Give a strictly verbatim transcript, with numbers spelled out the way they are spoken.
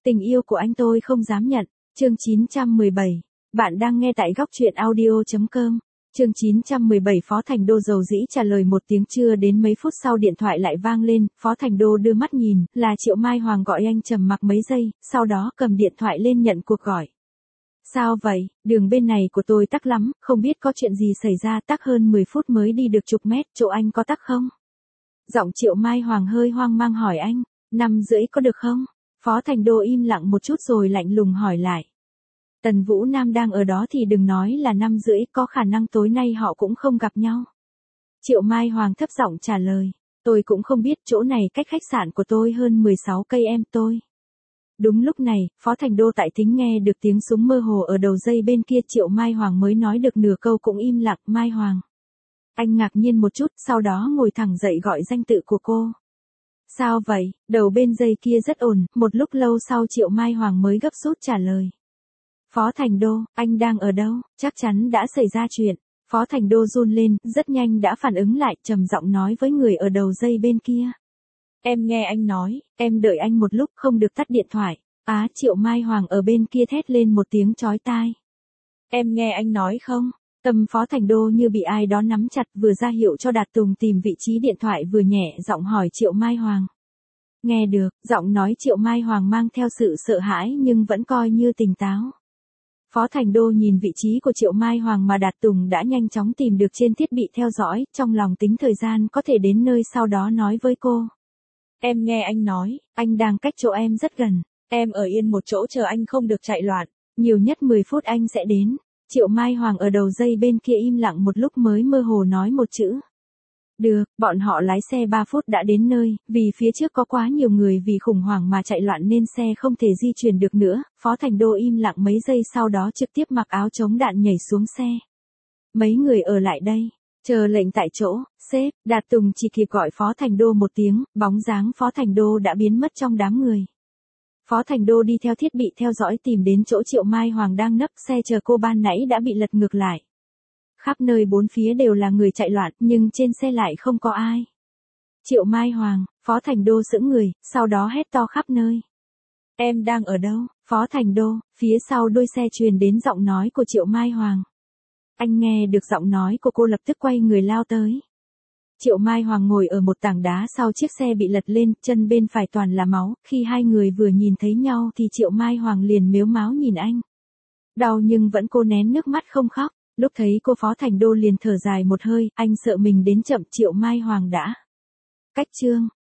Tình yêu của anh tôi không dám nhận. Chương chín trăm mười bảy. Bạn đang nghe tại góc truyện audio chấm com. Chương chín trăm mười bảy. Phó Thành Đô dầu dĩ trả lời một tiếng, chưa đến mấy phút sau điện thoại lại vang lên, Phó Thành Đô đưa mắt nhìn, là Triệu Mai Hoàng gọi. Anh trầm mặc mấy giây, sau đó cầm điện thoại lên nhận cuộc gọi. Sao vậy, đường bên này của tôi tắc lắm, không biết có chuyện gì xảy ra, tắc hơn mười phút mới đi được chục mét, chỗ anh có tắc không? Giọng Triệu Mai Hoàng hơi hoang mang hỏi anh, năm rưỡi có được không? Phó Thành Đô im lặng một chút rồi lạnh lùng hỏi lại. Tần Vũ Nam đang ở đó thì đừng nói là năm rưỡi, có khả năng tối nay họ cũng không gặp nhau. Triệu Mai Hoàng thấp giọng trả lời, tôi cũng không biết, chỗ này cách khách sạn của tôi hơn mười sáu cây em tôi. Đúng lúc này, Phó Thành Đô tại thính nghe được tiếng súng mơ hồ ở đầu dây bên kia. Triệu Mai Hoàng mới nói được nửa câu cũng im lặng. Mai Hoàng. Anh ngạc nhiên một chút, sau đó ngồi thẳng dậy gọi danh tự của cô. Sao vậy? Đầu bên dây kia rất ổn, một lúc lâu sau Triệu Mai Hoàng mới gấp rút trả lời. Phó Thành Đô, anh đang ở đâu? Chắc chắn đã xảy ra chuyện. Phó Thành Đô run lên, rất nhanh đã phản ứng lại, trầm giọng nói với người ở đầu dây bên kia. Em nghe anh nói, em đợi anh một lúc, không được tắt điện thoại. Á, Triệu Mai Hoàng ở bên kia thét lên một tiếng chói tai. Em nghe anh nói không? Tâm Phó Thành Đô như bị ai đó nắm chặt, vừa ra hiệu cho Đạt Tùng tìm vị trí điện thoại vừa nhẹ giọng hỏi Triệu Mai Hoàng. Nghe được, giọng nói Triệu Mai Hoàng mang theo sự sợ hãi nhưng vẫn coi như tỉnh táo. Phó Thành Đô nhìn vị trí của Triệu Mai Hoàng mà Đạt Tùng đã nhanh chóng tìm được trên thiết bị theo dõi, trong lòng tính thời gian có thể đến nơi, sau đó nói với cô. Em nghe anh nói, anh đang cách chỗ em rất gần, em ở yên một chỗ chờ anh, không được chạy loạn, nhiều nhất mười phút anh sẽ đến. Triệu Mai Hoàng ở đầu dây bên kia im lặng một lúc mới mơ hồ nói một chữ. Được, bọn họ lái xe ba phút đã đến nơi, vì phía trước có quá nhiều người vì khủng hoảng mà chạy loạn nên xe không thể di chuyển được nữa. Phó Thành Đô im lặng mấy giây, sau đó trực tiếp mặc áo chống đạn nhảy xuống xe. Mấy người ở lại đây, chờ lệnh tại chỗ. Sếp. Đạt Tùng chỉ kịp gọi Phó Thành Đô một tiếng, bóng dáng Phó Thành Đô đã biến mất trong đám người. Phó Thành Đô đi theo thiết bị theo dõi tìm đến chỗ Triệu Mai Hoàng đang nấp, xe chờ cô ban nãy đã bị lật ngược lại. Khắp nơi bốn phía đều là người chạy loạn, nhưng trên xe lại không có ai. Triệu Mai Hoàng. Phó Thành Đô sững người, sau đó hét to khắp nơi. Em đang ở đâu? Phó Thành Đô. Phía sau đuôi xe truyền đến giọng nói của Triệu Mai Hoàng. Anh nghe được giọng nói của cô lập tức quay người lao tới. Triệu Mai Hoàng ngồi ở một tảng đá sau chiếc xe bị lật lên, chân bên phải toàn là máu. Khi hai người vừa nhìn thấy nhau thì Triệu Mai Hoàng liền mếu máo nhìn anh. Đau nhưng vẫn cố nén nước mắt không khóc. Lúc thấy cô Phó Thành Đô liền thở dài một hơi, anh sợ mình đến chậm. Triệu Mai Hoàng đã cách chương.